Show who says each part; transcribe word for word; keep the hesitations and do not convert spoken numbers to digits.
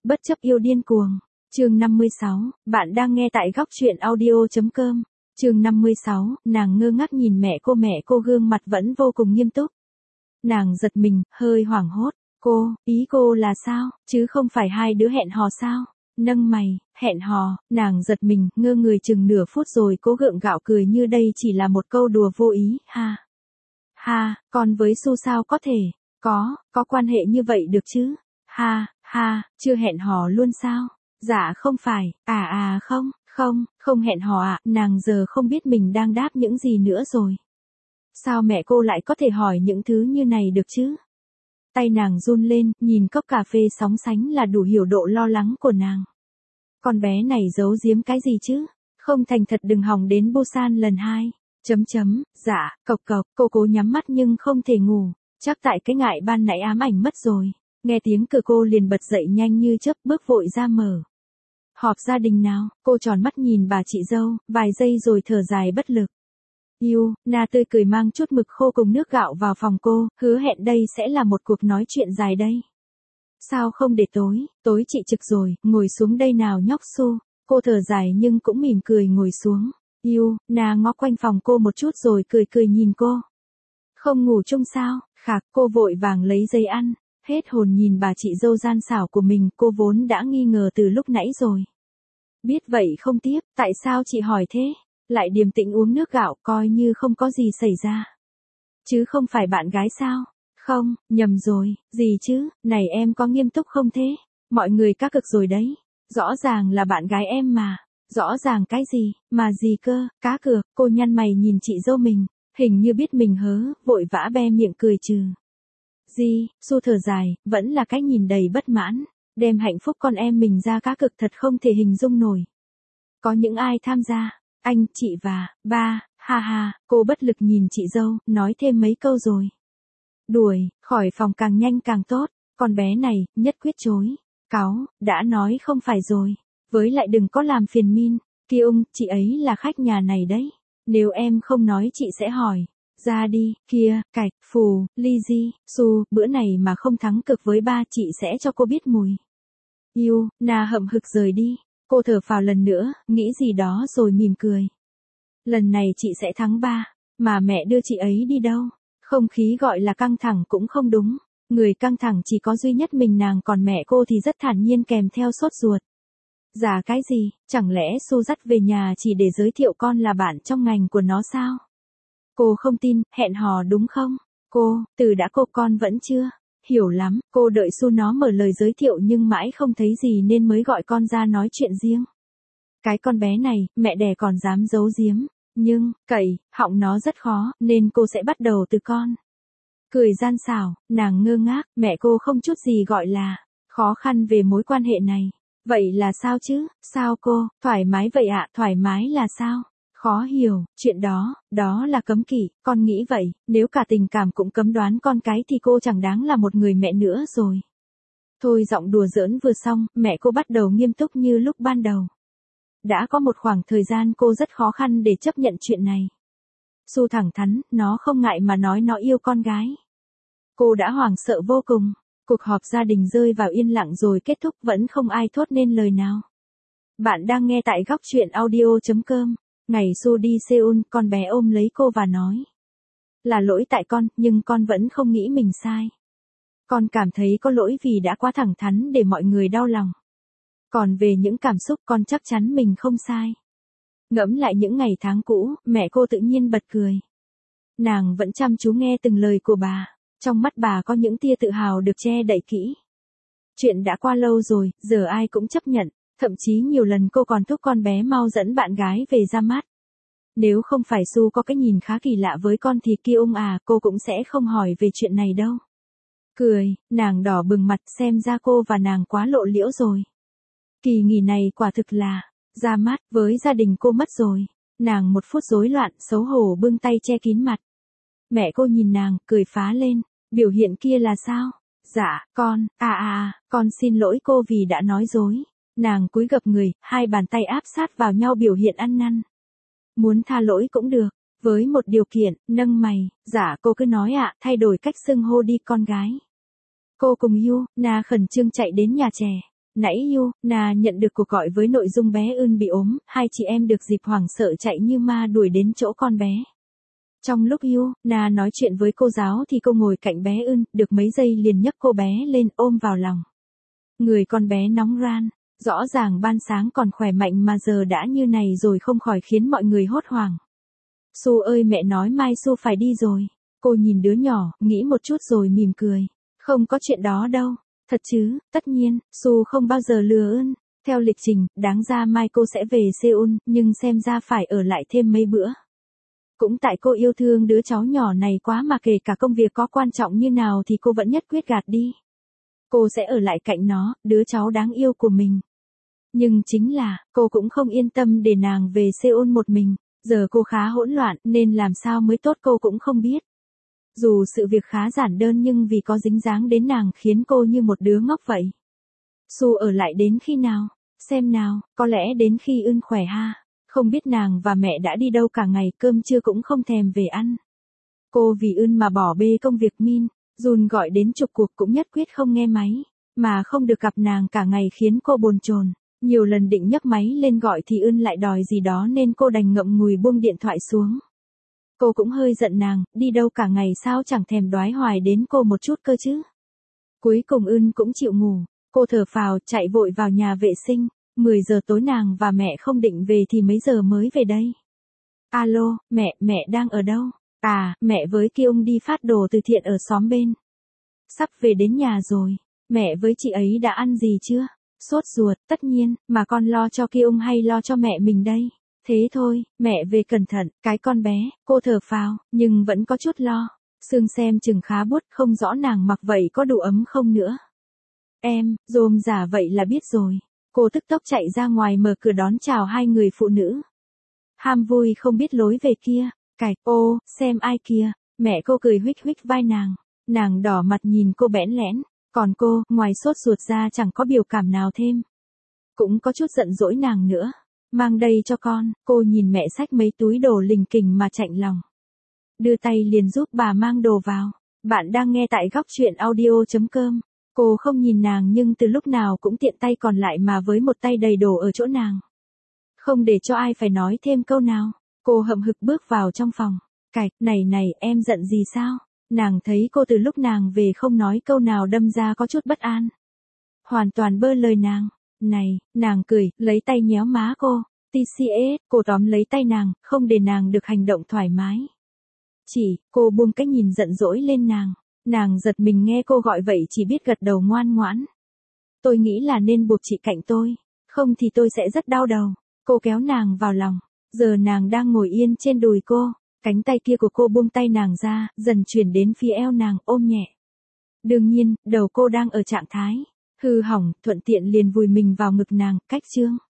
Speaker 1: Bất chấp yêu điên cuồng. Chương năm mươi sáu, bạn đang nghe tại góc truyện audio chấm com. Chương năm mươi sáu, nàng ngơ ngác nhìn mẹ cô mẹ cô gương mặt vẫn vô cùng nghiêm túc. Nàng giật mình, hơi hoảng hốt. Cô, ý cô là sao, chứ không phải hai đứa hẹn hò sao? Nâng mày, hẹn hò, nàng giật mình, ngơ người chừng nửa phút rồi cố gượng gạo cười như đây chỉ là một câu đùa vô ý, ha. Ha, còn với Su sao có thể, có, có quan hệ như vậy được chứ? Ha, ha, chưa hẹn hò luôn sao? Dạ không phải, à à không, không, không hẹn hò ạ, à, nàng giờ không biết mình đang đáp những gì nữa rồi. Sao mẹ cô lại có thể hỏi những thứ như này được chứ? Tay nàng run lên, nhìn cốc cà phê sóng sánh là đủ hiểu độ lo lắng của nàng. Con bé này giấu giếm cái gì chứ? Không thành thật đừng hòng đến Busan lần hai. Chấm chấm, dạ, cộc cộc, cô cố nhắm mắt nhưng không thể ngủ. Chắc tại cái ngại ban nãy ám ảnh mất rồi. Nghe tiếng cửa cô liền bật dậy nhanh như chớp bước vội ra mở. Họp gia đình nào, cô tròn mắt nhìn bà chị dâu, vài giây rồi thở dài bất lực. Yêu, Na tươi cười mang chút mực khô cùng nước gạo vào phòng cô, hứa hẹn đây sẽ là một cuộc nói chuyện dài đây. Sao không để tối, tối chị trực rồi, ngồi xuống đây nào nhóc Su. Cô thở dài nhưng cũng mỉm cười ngồi xuống. Yêu, Na ngó quanh phòng cô một chút rồi cười cười nhìn cô. Không ngủ chung sao, khạc cô vội vàng lấy giấy ăn. Hết hồn nhìn bà chị dâu gian xảo của mình, cô vốn đã nghi ngờ từ lúc nãy rồi. Biết vậy không tiếp, tại sao chị hỏi thế? Lại điềm tĩnh uống nước gạo coi như không có gì xảy ra. Chứ không phải bạn gái sao? Không, nhầm rồi, gì chứ, này em có nghiêm túc không thế? Mọi người cá cực rồi đấy. Rõ ràng là bạn gái em mà. Rõ ràng cái gì, mà gì cơ, cá cược, cô nhăn mày nhìn chị dâu mình. Hình như biết mình hớ, vội vã be miệng cười trừ. Gì, Su thở dài, vẫn là cái nhìn đầy bất mãn. Đem hạnh phúc con em mình ra cá cực thật không thể hình dung nổi. Có những ai tham gia? Anh, chị và, ba, ha ha, cô bất lực nhìn chị dâu, nói thêm mấy câu rồi. Đuổi, khỏi phòng càng nhanh càng tốt, con bé này, nhất quyết chối. Cáu, đã nói không phải rồi. Với lại đừng có làm phiền Min, kia ung, chị ấy là khách nhà này đấy. Nếu em không nói chị sẽ hỏi. Ra đi, kia, cạch, phù, ly di, Su, bữa này mà không thắng cực với ba chị sẽ cho cô biết mùi. Yêu, Na hậm hực rời đi. Cô thở phào lần nữa, nghĩ gì đó rồi mỉm cười. Lần này chị sẽ thắng ba, mà mẹ đưa chị ấy đi đâu? Không khí gọi là căng thẳng cũng không đúng. Người căng thẳng chỉ có duy nhất mình nàng còn mẹ cô thì rất thản nhiên kèm theo sốt ruột. Dạ cái gì, chẳng lẽ Su dắt về nhà chỉ để giới thiệu con là bạn trong ngành của nó sao? Cô không tin, hẹn hò đúng không? Cô, từ đã cô con vẫn chưa? Hiểu lắm, cô đợi Su nó mở lời giới thiệu nhưng mãi không thấy gì nên mới gọi con ra nói chuyện riêng. Cái con bé này, mẹ đẻ còn dám giấu giếm. Nhưng, cậy, họng nó rất khó, nên cô sẽ bắt đầu từ con. Cười gian xảo, nàng ngơ ngác, mẹ cô không chút gì gọi là khó khăn về mối quan hệ này. Vậy là sao chứ, sao cô, thoải mái vậy ạ, thoải mái là sao? Khó hiểu, chuyện đó, đó là cấm kỵ, con nghĩ vậy, nếu cả tình cảm cũng cấm đoán con cái thì cô chẳng đáng là một người mẹ nữa rồi. Thôi giọng đùa giỡn vừa xong, mẹ cô bắt đầu nghiêm túc như lúc ban đầu. Đã có một khoảng thời gian cô rất khó khăn để chấp nhận chuyện này. Su thẳng thắn, nó không ngại mà nói nó yêu con gái. Cô đã hoảng sợ vô cùng, cuộc họp gia đình rơi vào yên lặng rồi kết thúc vẫn không ai thốt nên lời nào. Bạn đang nghe tại góc truyện audio chấm com. Ngày Su đi Seoul, con bé ôm lấy cô và nói. Là lỗi tại con, nhưng con vẫn không nghĩ mình sai. Con cảm thấy có lỗi vì đã quá thẳng thắn để mọi người đau lòng. Còn về những cảm xúc con chắc chắn mình không sai. Ngẫm lại những ngày tháng cũ, mẹ cô tự nhiên bật cười. Nàng vẫn chăm chú nghe từng lời của bà. Trong mắt bà có những tia tự hào được che đậy kỹ. Chuyện đã qua lâu rồi, giờ ai cũng chấp nhận. Thậm chí nhiều lần cô còn thúc con bé mau dẫn bạn gái về ra mắt. Nếu không phải Su có cái nhìn khá kỳ lạ với con thì kia ung à, cô cũng sẽ không hỏi về chuyện này đâu. Cười, nàng đỏ bừng mặt xem ra cô và nàng quá lộ liễu rồi. Kỳ nghỉ này quả thực là, ra mắt với gia đình cô mất rồi. Nàng một phút rối loạn, xấu hổ bưng tay che kín mặt. Mẹ cô nhìn nàng, cười phá lên, biểu hiện kia là sao? Dạ, con, à à à, con xin lỗi cô vì đã nói dối. Nàng cúi gập người, hai bàn tay áp sát vào nhau biểu hiện ăn năn. Muốn tha lỗi cũng được, với một điều kiện, nâng mày, dạ cô cứ nói ạ, à, thay đổi cách xưng hô đi con gái. Cô cùng Yu, Na khẩn trương chạy đến nhà trẻ. Nãy yêu, Na nhận được cuộc gọi với nội dung bé Ưn bị ốm, hai chị em được dịp hoảng sợ chạy như ma đuổi đến chỗ con bé. Trong lúc yêu, Na nói chuyện với cô giáo thì cô ngồi cạnh bé Ưn, được mấy giây liền nhấc cô bé lên ôm vào lòng. Người con bé nóng ran, rõ ràng ban sáng còn khỏe mạnh mà giờ đã như này rồi không khỏi khiến mọi người hốt hoảng. Su ơi mẹ nói mai Su phải đi rồi. Cô nhìn đứa nhỏ, nghĩ một chút rồi mỉm cười. Không có chuyện đó đâu. Thật chứ, tất nhiên, Su không bao giờ lừa Ưn. Theo lịch trình, đáng ra mai cô sẽ về Seoul, nhưng xem ra phải ở lại thêm mấy bữa. Cũng tại cô yêu thương đứa cháu nhỏ này quá mà kể cả công việc có quan trọng như nào thì cô vẫn nhất quyết gạt đi. Cô sẽ ở lại cạnh nó, đứa cháu đáng yêu của mình. Nhưng chính là, cô cũng không yên tâm để nàng về Seoul một mình. Giờ cô khá hỗn loạn nên làm sao mới tốt cô cũng không biết. Dù sự việc khá giản đơn nhưng vì có dính dáng đến nàng khiến cô như một đứa ngốc vậy. Su ở lại đến khi nào? Xem nào, có lẽ đến khi Ưn khỏe ha. Không biết nàng và mẹ đã đi đâu cả ngày, cơm trưa cũng không thèm về ăn. Cô vì Ưn mà bỏ bê công việc Min, Jun gọi đến chục cuộc cũng nhất quyết không nghe máy. Mà không được gặp nàng cả ngày khiến cô bồn chồn. Nhiều lần định nhấc máy lên gọi thì Ưn lại đòi gì đó nên cô đành ngậm ngùi buông điện thoại xuống. Cô cũng hơi giận nàng, đi đâu cả ngày sao chẳng thèm đoái hoài đến cô một chút cơ chứ. Cuối cùng Ưn cũng chịu ngủ, cô thở phào chạy vội vào nhà vệ sinh, mười giờ tối nàng và mẹ không định về thì mấy giờ mới về đây. Alo, mẹ, mẹ đang ở đâu? À, mẹ với Kyung đi phát đồ từ thiện ở xóm bên. Sắp về đến nhà rồi, mẹ với chị ấy đã ăn gì chưa? Sốt ruột, tất nhiên, mà con lo cho Kyung hay lo cho mẹ mình đây? Thế thôi, mẹ về cẩn thận, cái con bé, cô thở phào, nhưng vẫn có chút lo. Sương xem chừng khá buốt, không rõ nàng mặc vậy có đủ ấm không nữa. Em, rôm giả vậy là biết rồi. Cô tức tốc chạy ra ngoài mở cửa đón chào hai người phụ nữ. Ham vui không biết lối về kia, cạch, ô, xem ai kia, mẹ cô cười huých huých vai nàng. Nàng đỏ mặt nhìn cô bẽn lẽn, còn cô, ngoài sốt ruột ra chẳng có biểu cảm nào thêm. Cũng có chút giận dỗi nàng nữa. Mang đây cho con, cô nhìn mẹ xách mấy túi đồ lình kình mà chạnh lòng. Đưa tay liền giúp bà mang đồ vào. Bạn đang nghe tại góc truyện audio chấm com. Cô không nhìn nàng nhưng từ lúc nào cũng tiện tay còn lại mà với một tay đầy đồ ở chỗ nàng. Không để cho ai phải nói thêm câu nào. Cô hậm hực bước vào trong phòng. Cạch, này này, em giận gì sao? Nàng thấy cô từ lúc nàng về không nói câu nào đâm ra có chút bất an. Hoàn toàn bơ lời nàng. Này, nàng cười, lấy tay nhéo má cô. tê xê ét, cô tóm lấy tay nàng, không để nàng được hành động thoải mái. Chỉ, cô buông cái nhìn giận dỗi lên nàng. Nàng giật mình nghe cô gọi vậy chỉ biết gật đầu ngoan ngoãn. Tôi nghĩ là nên buộc chị cạnh tôi. Không thì tôi sẽ rất đau đầu. Cô kéo nàng vào lòng. Giờ nàng đang ngồi yên trên đùi cô. Cánh tay kia của cô buông tay nàng ra, dần chuyển đến phía eo nàng, ôm nhẹ. Đương nhiên, đầu cô đang ở trạng thái hư hỏng, thuận tiện liền vùi mình vào ngực nàng, cách chương.